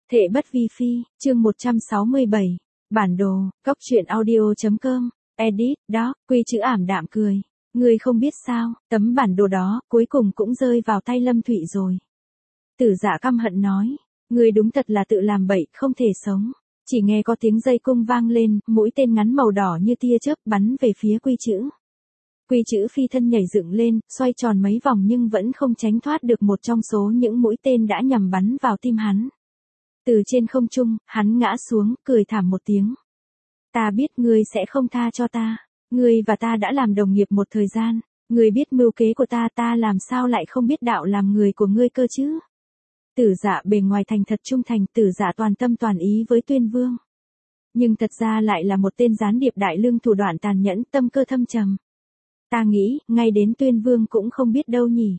Thệ bất vi phi, chương 167. Bản đồ, góc truyện audio.com, edit, đó, Quy chữ ảm đạm cười. Ngươi không biết sao, tấm bản đồ đó, cuối cùng cũng rơi vào tay Lâm Thụy rồi. Tử Dạ căm hận nói, ngươi đúng thật là tự làm bậy, không thể sống. Chỉ nghe có tiếng dây cung vang lên, mũi tên ngắn màu đỏ như tia chớp bắn về phía Quy chữ. Quy chữ phi thân nhảy dựng lên, xoay tròn mấy vòng nhưng vẫn không tránh thoát được một trong số những mũi tên đã nhằm bắn vào tim hắn. Từ trên không trung, hắn ngã xuống, cười thảm một tiếng. Ta biết ngươi sẽ không tha cho ta. Ngươi và ta đã làm đồng nghiệp một thời gian. Ngươi biết mưu kế của ta, ta làm sao lại không biết đạo làm người của ngươi cơ chứ? Tử Dạ bề ngoài thành thật trung thành, Tử Dạ toàn tâm toàn ý với Tuyên Vương. Nhưng thật ra lại là một tên gián điệp đại lương, thủ đoạn tàn nhẫn, tâm cơ thâm trầm. Ta nghĩ, ngay đến Tuyên Vương cũng không biết đâu nhỉ.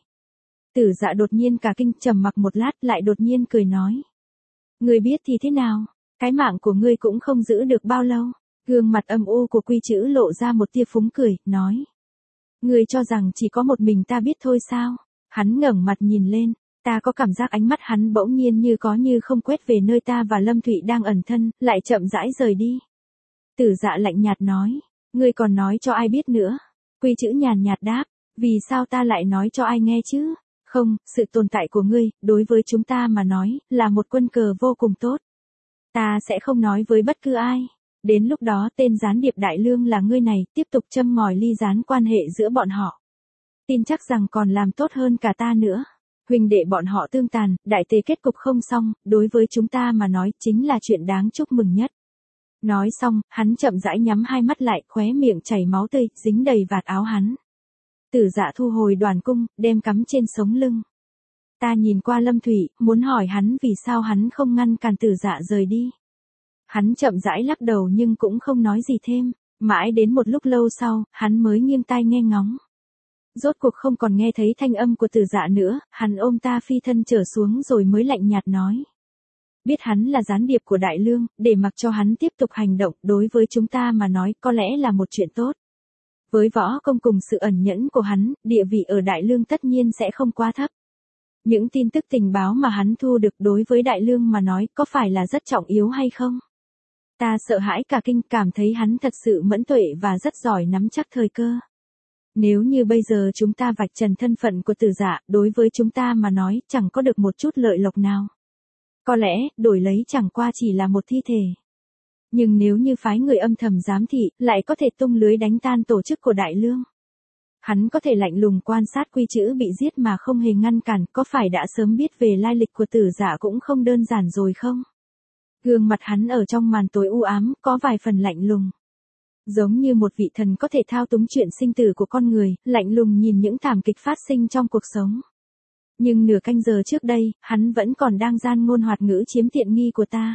Tử Dạ đột nhiên cả kinh, trầm mặc một lát lại đột nhiên cười nói. Ngươi biết thì thế nào, cái mạng của ngươi cũng không giữ được bao lâu. Gương mặt âm u của Quy chữ lộ ra một tia phúng cười, nói. Ngươi cho rằng chỉ có một mình ta biết thôi sao? Hắn ngẩng mặt nhìn lên, ta có cảm giác ánh mắt hắn bỗng nhiên như có như không quét về nơi ta và Lâm Thụy đang ẩn thân, lại chậm rãi rời đi. Tử Dạ lạnh nhạt nói, ngươi còn nói cho ai biết nữa? Quy chữ nhàn nhạt đáp, vì sao ta lại nói cho ai nghe chứ? Không, sự tồn tại của ngươi, đối với chúng ta mà nói, là một quân cờ vô cùng tốt. Ta sẽ không nói với bất cứ ai. Đến lúc đó tên gián điệp đại lương là ngươi này, tiếp tục châm ngòi ly gián quan hệ giữa bọn họ. Tin chắc rằng còn làm tốt hơn cả ta nữa. Huynh đệ bọn họ tương tàn, đại tề kết cục không xong, đối với chúng ta mà nói chính là chuyện đáng chúc mừng nhất. Nói xong, hắn chậm rãi nhắm hai mắt lại, khóe miệng chảy máu tươi, dính đầy vạt áo hắn. Tử Dạ thu hồi đoàn cung, đem cắm trên sống lưng. Ta nhìn qua Lâm Thụy, muốn hỏi hắn vì sao hắn không ngăn cản Tử Dạ rời đi. Hắn chậm rãi lắc đầu nhưng cũng không nói gì thêm, mãi đến một lúc lâu sau, hắn mới nghiêng tai nghe ngóng. Rốt cuộc không còn nghe thấy thanh âm của Tử Dạ nữa, hắn ôm ta phi thân trở xuống rồi mới lạnh nhạt nói. Biết hắn là gián điệp của Đại Lương, để mặc cho hắn tiếp tục hành động, đối với chúng ta mà nói có lẽ là một chuyện tốt. Với võ công cùng sự ẩn nhẫn của hắn, địa vị ở Đại Lương tất nhiên sẽ không quá thấp. Những tin tức tình báo mà hắn thu được đối với Đại Lương mà nói có phải là rất trọng yếu hay không? Ta sợ hãi cả kinh, cảm thấy hắn thật sự mẫn tuệ và rất giỏi nắm chắc thời cơ. Nếu như bây giờ chúng ta vạch trần thân phận của Tử Dạ, đối với chúng ta mà nói chẳng có được một chút lợi lộc nào. Có lẽ, đổi lấy chẳng qua chỉ là một thi thể. Nhưng nếu như phái người âm thầm giám thị, lại có thể tung lưới đánh tan tổ chức của Đại Lương. Hắn có thể lạnh lùng quan sát Quy chữ bị giết mà không hề ngăn cản, có phải đã sớm biết về lai lịch của Tử Dạ cũng không đơn giản rồi không? Gương mặt hắn ở trong màn tối u ám, có vài phần lạnh lùng. Giống như một vị thần có thể thao túng chuyện sinh tử của con người, lạnh lùng nhìn những thảm kịch phát sinh trong cuộc sống. Nhưng nửa canh giờ trước đây, hắn vẫn còn đang gian ngôn hoạt ngữ chiếm tiện nghi của ta.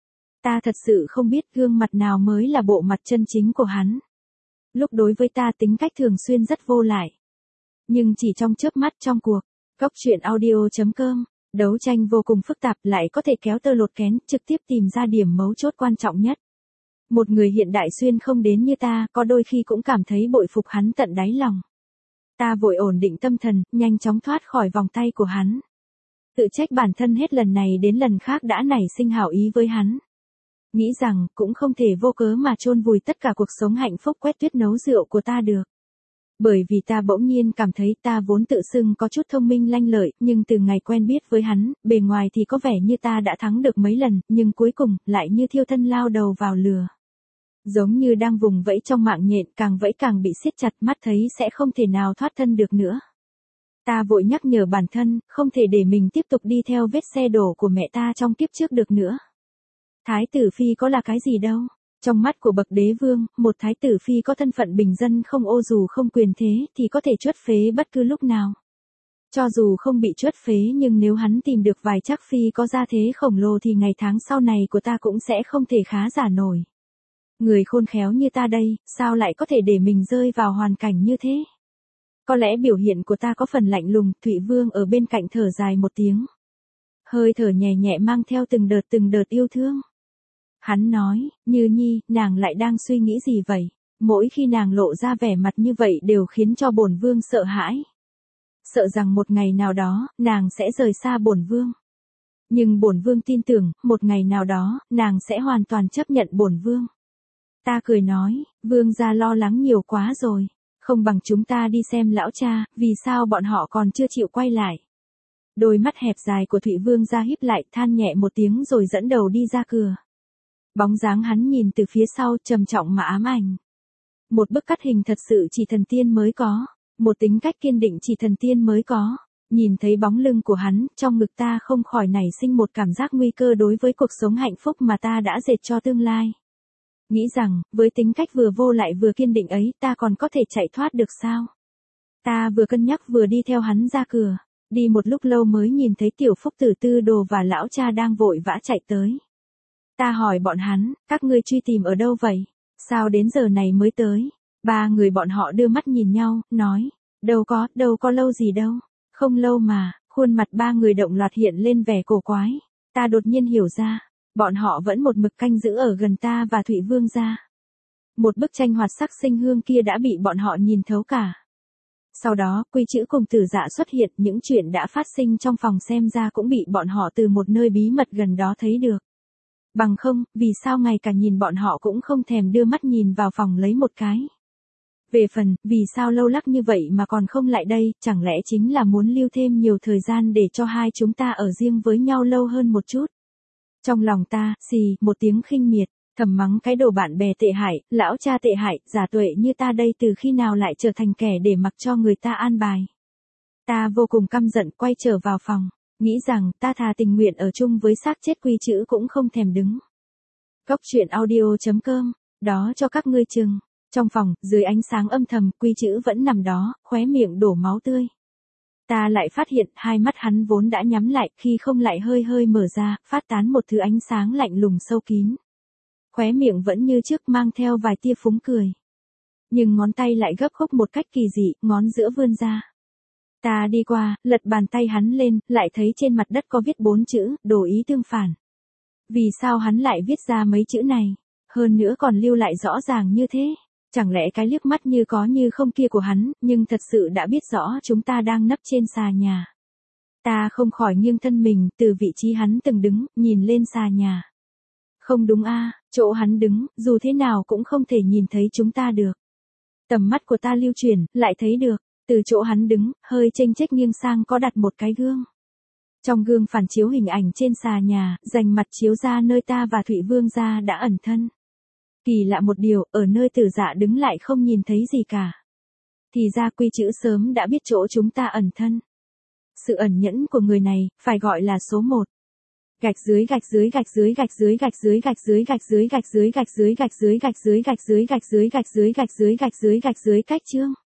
Ta thật sự không biết gương mặt nào mới là bộ mặt chân chính của hắn. Lúc đối với ta tính cách thường xuyên rất vô lại. Nhưng chỉ trong chớp mắt trong cuộc, góc truyện audio.com, đấu tranh vô cùng phức tạp lại có thể kéo tơ lột kén, trực tiếp tìm ra điểm mấu chốt quan trọng nhất. Một người hiện đại xuyên không đến như ta, có đôi khi cũng cảm thấy bội phục hắn tận đáy lòng. Ta vội ổn định tâm thần, nhanh chóng thoát khỏi vòng tay của hắn. Tự trách bản thân hết lần này đến lần khác đã nảy sinh hảo ý với hắn. Nghĩ rằng, cũng không thể vô cớ mà chôn vùi tất cả cuộc sống hạnh phúc quét tuyết nấu rượu của ta được. Bởi vì ta bỗng nhiên cảm thấy ta vốn tự xưng có chút thông minh lanh lợi, nhưng từ ngày quen biết với hắn, bề ngoài thì có vẻ như ta đã thắng được mấy lần, nhưng cuối cùng, lại như thiêu thân lao đầu vào lửa. Giống như đang vùng vẫy trong mạng nhện, càng vẫy càng bị siết chặt, mắt thấy sẽ không thể nào thoát thân được nữa. Ta vội nhắc nhở bản thân, không thể để mình tiếp tục đi theo vết xe đổ của mẹ ta trong kiếp trước được nữa. Thái tử phi có là cái gì đâu. Trong mắt của bậc đế vương, một thái tử phi có thân phận bình dân không ô dù không quyền thế thì có thể chuất phế bất cứ lúc nào. Cho dù không bị chuất phế nhưng nếu hắn tìm được vài trác phi có gia thế khổng lồ thì ngày tháng sau này của ta cũng sẽ không thể khá giả nổi. Người khôn khéo như ta đây, sao lại có thể để mình rơi vào hoàn cảnh như thế? Có lẽ biểu hiện của ta có phần lạnh lùng, Thụy Vương ở bên cạnh thở dài một tiếng. Hơi thở nhẹ nhẹ mang theo từng đợt yêu thương. Hắn nói, Như Nhi, nàng lại đang suy nghĩ gì vậy? Mỗi khi nàng lộ ra vẻ mặt như vậy đều khiến cho bổn vương sợ hãi. Sợ rằng một ngày nào đó, nàng sẽ rời xa bổn vương. Nhưng bổn vương tin tưởng, một ngày nào đó, nàng sẽ hoàn toàn chấp nhận bổn vương. Ta cười nói, vương gia lo lắng nhiều quá rồi. Không bằng chúng ta đi xem lão cha, vì sao bọn họ còn chưa chịu quay lại. Đôi mắt hẹp dài của Thụy Vương gia híp lại, than nhẹ một tiếng rồi dẫn đầu đi ra cửa. Bóng dáng hắn nhìn từ phía sau, trầm trọng mà ám ảnh. Một bức cắt hình thật sự chỉ thần tiên mới có, một tính cách kiên định chỉ thần tiên mới có. Nhìn thấy bóng lưng của hắn, trong ngực ta không khỏi nảy sinh một cảm giác nguy cơ đối với cuộc sống hạnh phúc mà ta đã dệt cho tương lai. Nghĩ rằng, với tính cách vừa vô lại vừa kiên định ấy, ta còn có thể chạy thoát được sao? Ta vừa cân nhắc vừa đi theo hắn ra cửa. Đi một lúc lâu mới nhìn thấy Tiểu Phúc Tử Tư Đồ và lão cha đang vội vã chạy tới. Ta hỏi bọn hắn, các ngươi truy tìm ở đâu vậy? Sao đến giờ này mới tới? Ba người bọn họ đưa mắt nhìn nhau, nói, đâu có lâu gì đâu. Không lâu mà, khuôn mặt ba người động loạt hiện lên vẻ cổ quái. Ta đột nhiên hiểu ra, bọn họ vẫn một mực canh giữ ở gần ta và Thụy Vương gia. Một bức tranh hoạt sắc sinh hương kia đã bị bọn họ nhìn thấu cả. Sau đó, Quy Chữ cùng Tử Dạ xuất hiện, những chuyện đã phát sinh trong phòng xem ra cũng bị bọn họ từ một nơi bí mật gần đó thấy được. Bằng không, vì sao ngày cả nhìn bọn họ cũng không thèm đưa mắt nhìn vào phòng lấy một cái. Về phần, vì sao lâu lắc như vậy mà còn không lại đây, chẳng lẽ chính là muốn lưu thêm nhiều thời gian để cho hai chúng ta ở riêng với nhau lâu hơn một chút. Trong lòng ta, xì, một tiếng khinh miệt, thầm mắng cái đồ bạn bè tệ hại, lão cha tệ hại, giả tuệ như ta đây từ khi nào lại trở thành kẻ để mặc cho người ta an bài. Ta vô cùng căm giận quay trở vào phòng, nghĩ rằng ta thà tình nguyện ở chung với xác chết Quy Chữ cũng không thèm đứng. Cốc truyện audio.com, đó cho các ngươi chừng. Trong phòng, dưới ánh sáng âm thầm, Quy Chữ vẫn nằm đó, khóe miệng đổ máu tươi. Ta lại phát hiện, hai mắt hắn vốn đã nhắm lại, khi không lại hơi hơi mở ra, phát tán một thứ ánh sáng lạnh lùng sâu kín. Khóe miệng vẫn như trước mang theo vài tia phúng cười. Nhưng ngón tay lại gấp khúc một cách kỳ dị, ngón giữa vươn ra. Ta đi qua, lật bàn tay hắn lên, lại thấy trên mặt đất có viết 4 chữ, đồ ý tương phản. Vì sao hắn lại viết ra mấy chữ này? Hơn nữa còn lưu lại rõ ràng như thế. Chẳng lẽ cái liếc mắt như có như không kia của hắn, nhưng thật sự đã biết rõ chúng ta đang nấp trên xà nhà. Ta không khỏi nghiêng thân mình, từ vị trí hắn từng đứng, nhìn lên xà nhà. Không đúng a, chỗ hắn đứng, dù thế nào cũng không thể nhìn thấy chúng ta được. Tầm mắt của ta lưu chuyển, lại thấy được, từ chỗ hắn đứng, hơi chênh chếch nghiêng sang có đặt một cái gương. Trong gương phản chiếu hình ảnh trên xà nhà, rành mặt chiếu ra nơi ta và Thụy Vương gia đã ẩn thân. Kỳ lạ một điều, ở nơi Tử Dạ đứng lại không nhìn thấy gì cả. Thì ra Quy Chữ sớm đã biết chỗ chúng ta ẩn thân. Sự ẩn nhẫn của người này, phải gọi là số 1. Gạch dưới gạch dưới gạch dưới gạch dưới gạch dưới gạch dưới gạch dưới gạch dưới gạch dưới gạch dưới gạch dưới gạch dưới gạch dưới gạch dưới gạch dưới gạch dưới gạch dưới cách chương.